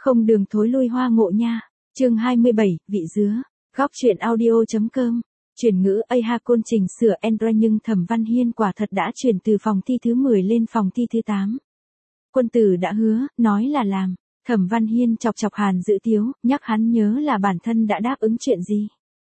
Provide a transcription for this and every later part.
Không đường thối lui hoa ngộ nha. Chương 27, vị dứa. Góc truyện audio.com. Chuyển ngữ AHA côn chỉnh sửa Android nhưng Thẩm Văn Hiên quả thật đã chuyển từ phòng thi thứ 10 lên phòng thi thứ 8. Quân tử đã hứa, nói là làm. Thẩm Văn Hiên chọc chọc Hàn Dữ Tiếu, nhắc hắn nhớ là bản thân đã đáp ứng chuyện gì.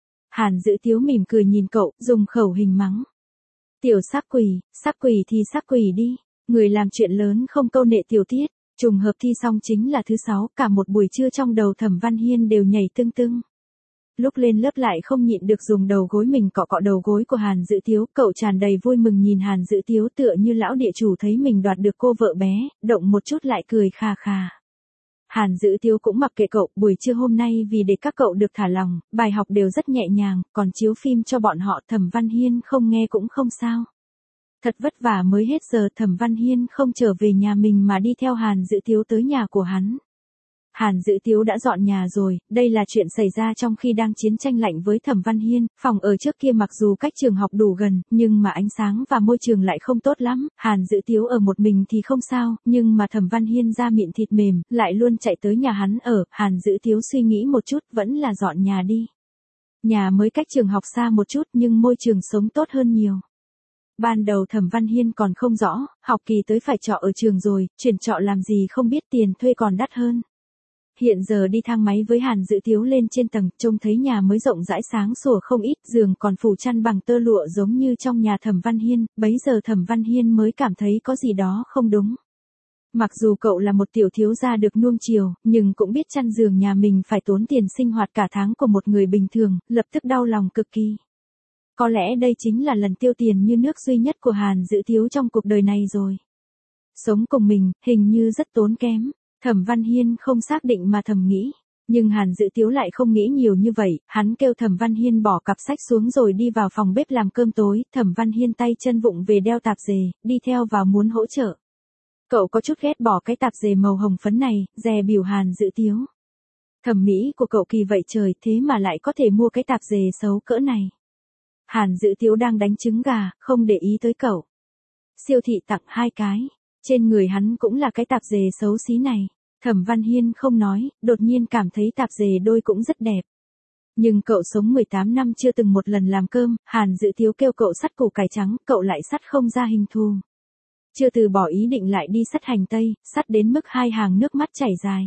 Hàn Dữ Tiếu mỉm cười nhìn cậu, dùng khẩu hình mắng. Tiểu sắc quỷ thì sắc quỷ đi. Người làm chuyện lớn không câu nệ tiểu tiết. Trùng hợp thi xong chính là thứ 6, cả một buổi trưa trong đầu Thẩm Văn Hiên đều nhảy tưng tưng. Lúc lên lớp lại không nhịn được dùng đầu gối mình cọ cọ đầu gối của Hàn Dữ Tiếu, cậu tràn đầy vui mừng nhìn Hàn Dữ Tiếu tựa như lão địa chủ thấy mình đoạt được cô vợ bé, động một chút lại cười khà khà. Hàn Dữ Tiếu cũng mặc kệ cậu, buổi trưa hôm nay vì để các cậu được thả lòng, bài học đều rất nhẹ nhàng, còn chiếu phim cho bọn họ Thẩm Văn Hiên không nghe cũng không sao. Thật vất vả mới hết giờ Thẩm Văn Hiên không trở về nhà mình mà đi theo Hàn Dữ Tiếu tới nhà của hắn. Hàn Dữ Tiếu đã dọn nhà rồi, đây là chuyện xảy ra trong khi đang chiến tranh lạnh với Thẩm Văn Hiên, phòng ở trước kia mặc dù cách trường học đủ gần, nhưng mà ánh sáng và môi trường lại không tốt lắm, Hàn Dữ Tiếu ở một mình thì không sao, nhưng mà Thẩm Văn Hiên da mịn thịt mềm, lại luôn chạy tới nhà hắn ở, Hàn Dữ Tiếu suy nghĩ một chút vẫn là dọn nhà đi. Nhà mới cách trường học xa một chút nhưng môi trường sống tốt hơn nhiều. Ban đầu Thẩm Văn Hiên còn không rõ, học kỳ tới phải trọ ở trường rồi, chuyển trọ làm gì không biết tiền thuê còn đắt hơn. Hiện giờ đi thang máy với Hàn Dữ Tiếu lên trên tầng, trông thấy nhà mới rộng rãi sáng sủa không ít, giường còn phủ chăn bằng tơ lụa giống như trong nhà Thẩm Văn Hiên, bấy giờ Thẩm Văn Hiên mới cảm thấy có gì đó không đúng. Mặc dù cậu là một tiểu thiếu gia được nuông chiều, nhưng cũng biết chăn giường nhà mình phải tốn tiền sinh hoạt cả tháng của một người bình thường, lập tức đau lòng cực kỳ. Có lẽ đây chính là lần tiêu tiền như nước duy nhất của Hàn Dữ Tiếu trong cuộc đời này rồi. Sống cùng mình, hình như rất tốn kém. Thẩm Văn Hiên không xác định mà thầm nghĩ. Nhưng Hàn Dữ Tiếu lại không nghĩ nhiều như vậy, hắn kêu Thẩm Văn Hiên bỏ cặp sách xuống rồi đi vào phòng bếp làm cơm tối, Thẩm Văn Hiên tay chân vụng về đeo tạp dề, đi theo vào muốn hỗ trợ. Cậu có chút ghét bỏ cái tạp dề màu hồng phấn này, dè biểu Hàn Dữ Tiếu. Thẩm mỹ của cậu kỳ vậy trời, thế mà lại có thể mua cái tạp dề xấu cỡ này. Hàn Dữ Tiếu đang đánh trứng gà, không để ý tới cậu. Siêu thị tặng 2 cái. Trên người hắn cũng là cái tạp dề xấu xí này. Thẩm Văn Hiên không nói, đột nhiên cảm thấy tạp dề đôi cũng rất đẹp. Nhưng cậu sống 18 năm chưa từng một lần làm cơm, Hàn Dữ Tiếu kêu cậu sắt củ cải trắng, cậu lại sắt không ra hình thù. Chưa từ bỏ ý định lại đi sắt hành tây, sắt đến mức 2 hàng nước mắt chảy dài.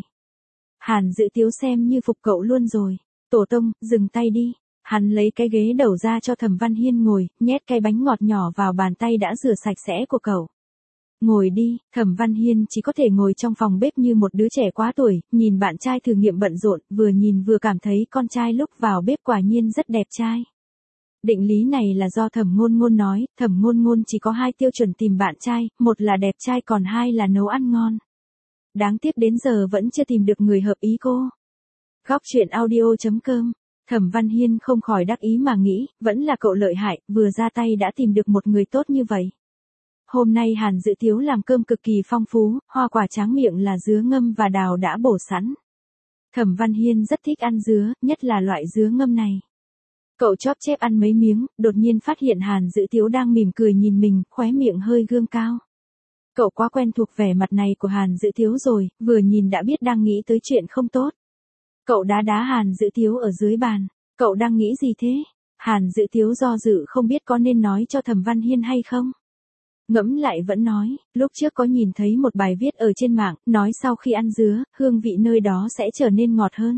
Hàn Dữ Tiếu xem như phục cậu luôn rồi. Tổ tông, dừng tay đi. Hắn lấy cái ghế đầu ra cho Thẩm Văn Hiên ngồi, nhét cái bánh ngọt nhỏ vào bàn tay đã rửa sạch sẽ của cậu. Ngồi đi, Thẩm Văn Hiên chỉ có thể ngồi trong phòng bếp như một đứa trẻ quá tuổi, nhìn bạn trai thử nghiệm bận rộn, vừa nhìn vừa cảm thấy con trai lúc vào bếp quả nhiên rất đẹp trai. Định lý này là do Thẩm Ngôn Ngôn nói, Thẩm Ngôn Ngôn chỉ có 2 tiêu chuẩn tìm bạn trai, một là đẹp trai còn 2 là nấu ăn ngon. Đáng tiếc đến giờ vẫn chưa tìm được người hợp ý cô. Góc truyện audio.com. Thẩm Văn Hiên không khỏi đắc ý mà nghĩ, vẫn là cậu lợi hại, vừa ra tay đã tìm được một người tốt như vậy. Hôm nay Hàn Dữ Tiếu làm cơm cực kỳ phong phú, hoa quả tráng miệng là dứa ngâm và đào đã bổ sẵn. Thẩm Văn Hiên rất thích ăn dứa, nhất là loại dứa ngâm này. Cậu chóp chép ăn mấy miếng, đột nhiên phát hiện Hàn Dữ Tiếu đang mỉm cười nhìn mình, khóe miệng hơi gương cao. Cậu quá quen thuộc vẻ mặt này của Hàn Dữ Tiếu rồi, vừa nhìn đã biết đang nghĩ tới chuyện không tốt. Cậu đá Hàn Dữ Tiếu ở dưới bàn. Cậu đang nghĩ gì thế? Hàn Dữ Tiếu do dự không biết có nên nói cho Thẩm Văn Hiên hay không. Ngẫm lại vẫn nói, lúc trước có nhìn thấy một bài viết ở trên mạng, nói sau khi ăn dứa, hương vị nơi đó sẽ trở nên ngọt hơn.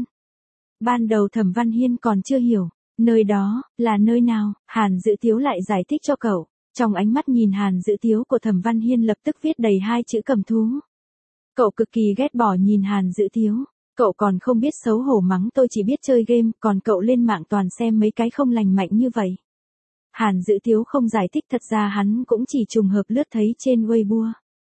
Ban đầu Thẩm Văn Hiên còn chưa hiểu, nơi đó, là nơi nào, Hàn Dữ Tiếu lại giải thích cho cậu. Trong ánh mắt nhìn Hàn Dữ Tiếu của Thẩm Văn Hiên lập tức viết đầy 2 chữ cầm thú. Cậu cực kỳ ghét bỏ nhìn Hàn Dữ Tiếu. Cậu còn không biết xấu hổ mắng tôi chỉ biết chơi game, còn cậu lên mạng toàn xem mấy cái không lành mạnh như vậy. Hàn Dữ Tiếu không giải thích, thật ra hắn cũng chỉ trùng hợp lướt thấy trên Weibo.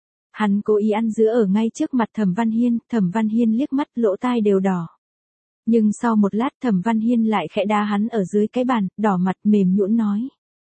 Hắn cố ý ăn dứa ở ngay trước mặt Thẩm Văn Hiên liếc mắt lỗ tai đều đỏ. Nhưng sau một lát Thẩm Văn Hiên lại khẽ đá hắn ở dưới cái bàn, đỏ mặt mềm nhũn nói.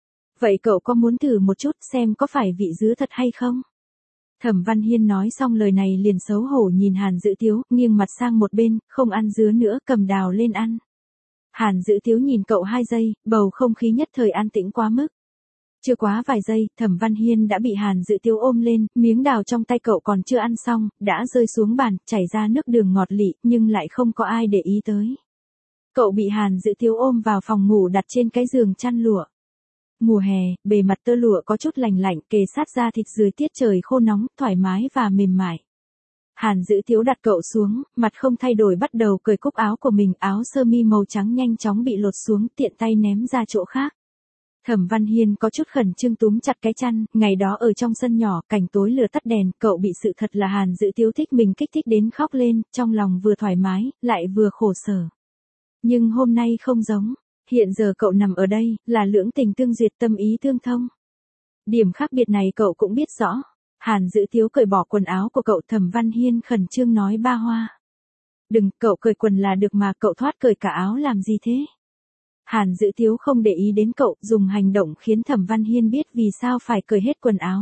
Vậy cậu có muốn thử một chút xem có phải vị dứa thật hay không? Thẩm Văn Hiên nói xong lời này liền xấu hổ nhìn Hàn Dữ Tiếu, nghiêng mặt sang một bên, không ăn dứa nữa, cầm đào lên ăn. Hàn Dữ Tiếu nhìn cậu 2 giây, bầu không khí nhất thời an tĩnh quá mức. Chưa quá vài giây, Thẩm Văn Hiên đã bị Hàn Dự Tiếu ôm lên, miếng đào trong tay cậu còn chưa ăn xong, đã rơi xuống bàn, chảy ra nước đường ngọt lị, nhưng lại không có ai để ý tới. Cậu bị Hàn Dự Tiếu ôm vào phòng ngủ đặt trên cái giường chăn lụa. Mùa hè, bề mặt tơ lụa có chút lành lạnh, kề sát da thịt dưới tiết trời khô nóng, thoải mái và mềm mại. Hàn Dự Tiếu đặt cậu xuống, mặt không thay đổi bắt đầu cởi cúc áo của mình, áo sơ mi màu trắng nhanh chóng bị lột xuống, tiện tay ném ra chỗ khác. Thẩm Văn Hiên có chút khẩn trương túm chặt cái chăn, ngày đó ở trong sân nhỏ, cảnh tối lửa tắt đèn, cậu bị sự thật là Hàn Dự Tiếu thích mình kích thích đến khóc lên, trong lòng vừa thoải mái, lại vừa khổ sở. Nhưng hôm nay không giống, hiện giờ cậu nằm ở đây, là lưỡng tình tương duyệt tâm ý tương thông. Điểm khác biệt này cậu cũng biết rõ. Hàn Dự Tiếu cởi bỏ quần áo của cậu, Thẩm Văn Hiên khẩn trương nói ba hoa. Đừng, cậu cởi quần là được mà, cậu thoát cởi cả áo làm gì thế? Hàn Dự Tiếu không để ý đến cậu, dùng hành động khiến Thẩm Văn Hiên biết vì sao phải cởi hết quần áo.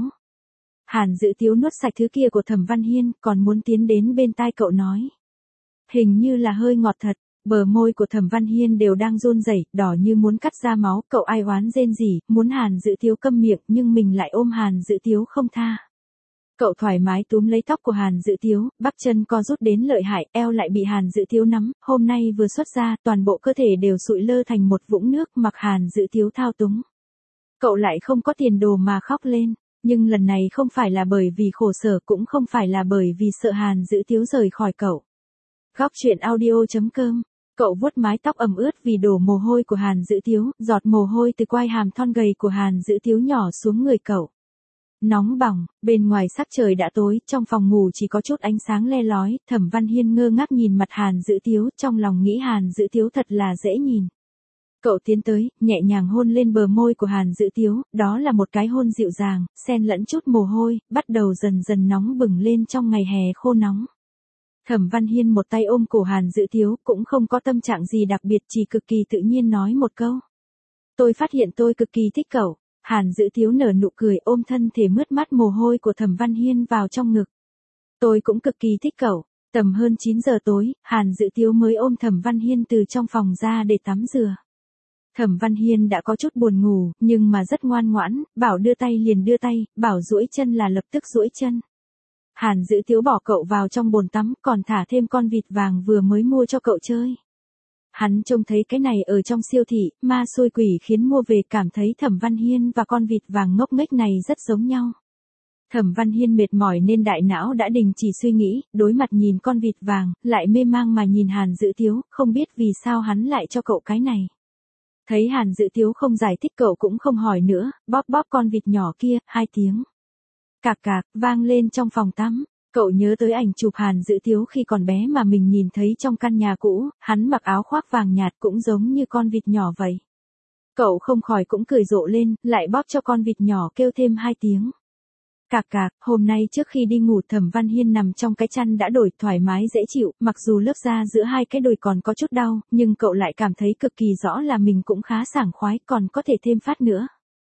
Hàn Dự Tiếu nuốt sạch thứ kia của Thẩm Văn Hiên, còn muốn tiến đến bên tai cậu nói. Hình như là hơi ngọt thật, bờ môi của Thẩm Văn Hiên đều đang run rẩy, đỏ như muốn cắt ra máu, cậu ai oán rên rỉ, muốn Hàn Dự Tiếu câm miệng nhưng mình lại ôm Hàn Dự Tiếu không tha. Cậu thoải mái túm lấy tóc của Hàn Dự Tiếu, bắp chân co rút đến lợi hại, eo lại bị Hàn Dự Tiếu nắm, hôm nay vừa xuất ra, toàn bộ cơ thể đều sụi lơ thành một vũng nước, mặc Hàn Dự Tiếu thao túng. Cậu lại không có tiền đồ mà khóc lên, nhưng lần này không phải là bởi vì khổ sở, cũng không phải là bởi vì sợ Hàn Dự Tiếu rời khỏi cậu. Góc truyện audio.com. Cậu vuốt mái tóc ẩm ướt vì đổ mồ hôi của Hàn Dự Tiếu, giọt mồ hôi từ quai hàm thon gầy của Hàn Dự Tiếu nhỏ xuống người cậu. Nóng bỏng, bên ngoài sắc trời đã tối, trong phòng ngủ chỉ có chút ánh sáng le lói, Thẩm Văn Hiên ngơ ngác nhìn mặt Hàn Dự Tiếu, trong lòng nghĩ Hàn Dự Tiếu thật là dễ nhìn. Cậu tiến tới, nhẹ nhàng hôn lên bờ môi của Hàn Dự Tiếu, đó là một cái hôn dịu dàng, xen lẫn chút mồ hôi, bắt đầu dần dần nóng bừng lên trong ngày hè khô nóng. Thẩm Văn Hiên một tay ôm cổ Hàn Dự Tiếu, cũng không có tâm trạng gì đặc biệt, chỉ cực kỳ tự nhiên nói một câu. Tôi phát hiện tôi cực kỳ thích cậu. Hàn Dự Tiếu nở nụ cười, ôm thân thể mướt mắt mồ hôi của Thẩm Văn Hiên vào trong ngực. Tôi cũng cực kỳ thích cậu. Tầm hơn 9 giờ tối, Hàn Dự Tiếu mới ôm Thẩm Văn Hiên từ trong phòng ra để tắm rửa. Thẩm Văn Hiên đã có chút buồn ngủ, nhưng mà rất ngoan ngoãn, bảo đưa tay liền đưa tay, bảo duỗi chân là lập tức duỗi chân. Hàn Dự Tiếu bỏ cậu vào trong bồn tắm, còn thả thêm con vịt vàng vừa mới mua cho cậu chơi. Hắn trông thấy cái này ở trong siêu thị, ma xôi quỷ khiến mua về, cảm thấy Thẩm Văn Hiên và con vịt vàng ngốc nghếch này rất giống nhau. Thẩm Văn Hiên mệt mỏi nên đại não đã đình chỉ suy nghĩ, đối mặt nhìn con vịt vàng, lại mê mang mà nhìn Hàn Dự Tiếu, không biết vì sao hắn lại cho cậu cái này. Thấy Hàn Dự Tiếu không giải thích, cậu cũng không hỏi nữa, bóp bóp con vịt nhỏ kia, 2 tiếng. Cạc cạc, vang lên trong phòng tắm. Cậu nhớ tới ảnh chụp Hàn Dự Tiếu khi còn bé mà mình nhìn thấy trong căn nhà cũ, hắn mặc áo khoác vàng nhạt cũng giống như con vịt nhỏ vậy. Cậu không khỏi cũng cười rộ lên, lại bóp cho con vịt nhỏ kêu thêm 2 tiếng. Cạc cạc, hôm nay trước khi đi ngủ Thẩm Văn Hiên nằm trong cái chăn đã đổi thoải mái dễ chịu, mặc dù lớp da giữa hai cái đùi còn có chút đau, nhưng cậu lại cảm thấy cực kỳ rõ là mình cũng khá sảng khoái, còn có thể thêm phát nữa.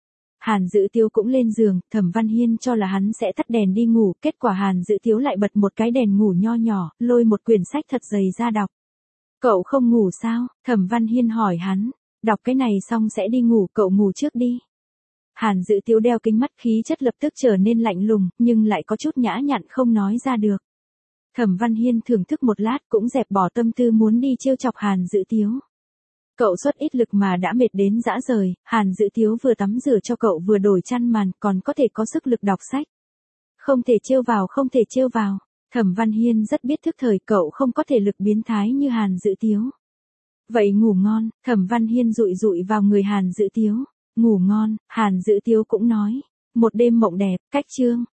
Hàn Dự Tiếu cũng lên giường, Thẩm Văn Hiên cho là hắn sẽ tắt đèn đi ngủ, kết quả Hàn Dự Tiếu lại bật một cái đèn ngủ nho nhỏ, lôi một quyển sách thật dày ra đọc. Cậu không ngủ sao? Thẩm Văn Hiên hỏi hắn, đọc cái này xong sẽ đi ngủ, cậu ngủ trước đi. Hàn Dự Tiếu đeo kính mắt, khí chất lập tức trở nên lạnh lùng, nhưng lại có chút nhã nhặn không nói ra được. Thẩm Văn Hiên thưởng thức một lát cũng dẹp bỏ tâm tư muốn đi trêu chọc Hàn Dự Tiếu. Cậu xuất ít lực mà đã mệt đến rã rời, Hàn Dự Tiếu vừa tắm rửa cho cậu vừa đổi chăn màn, còn có thể có sức lực đọc sách. Không thể trêu vào, không thể trêu vào. Thẩm Văn Hiên rất biết thức thời, cậu không có thể lực biến thái như Hàn Dự Tiếu. Vậy ngủ ngon, Thẩm Văn Hiên dụi dụi vào người Hàn Dự Tiếu. Ngủ ngon, Hàn Dự Tiếu cũng nói. Một đêm mộng đẹp, cách chương.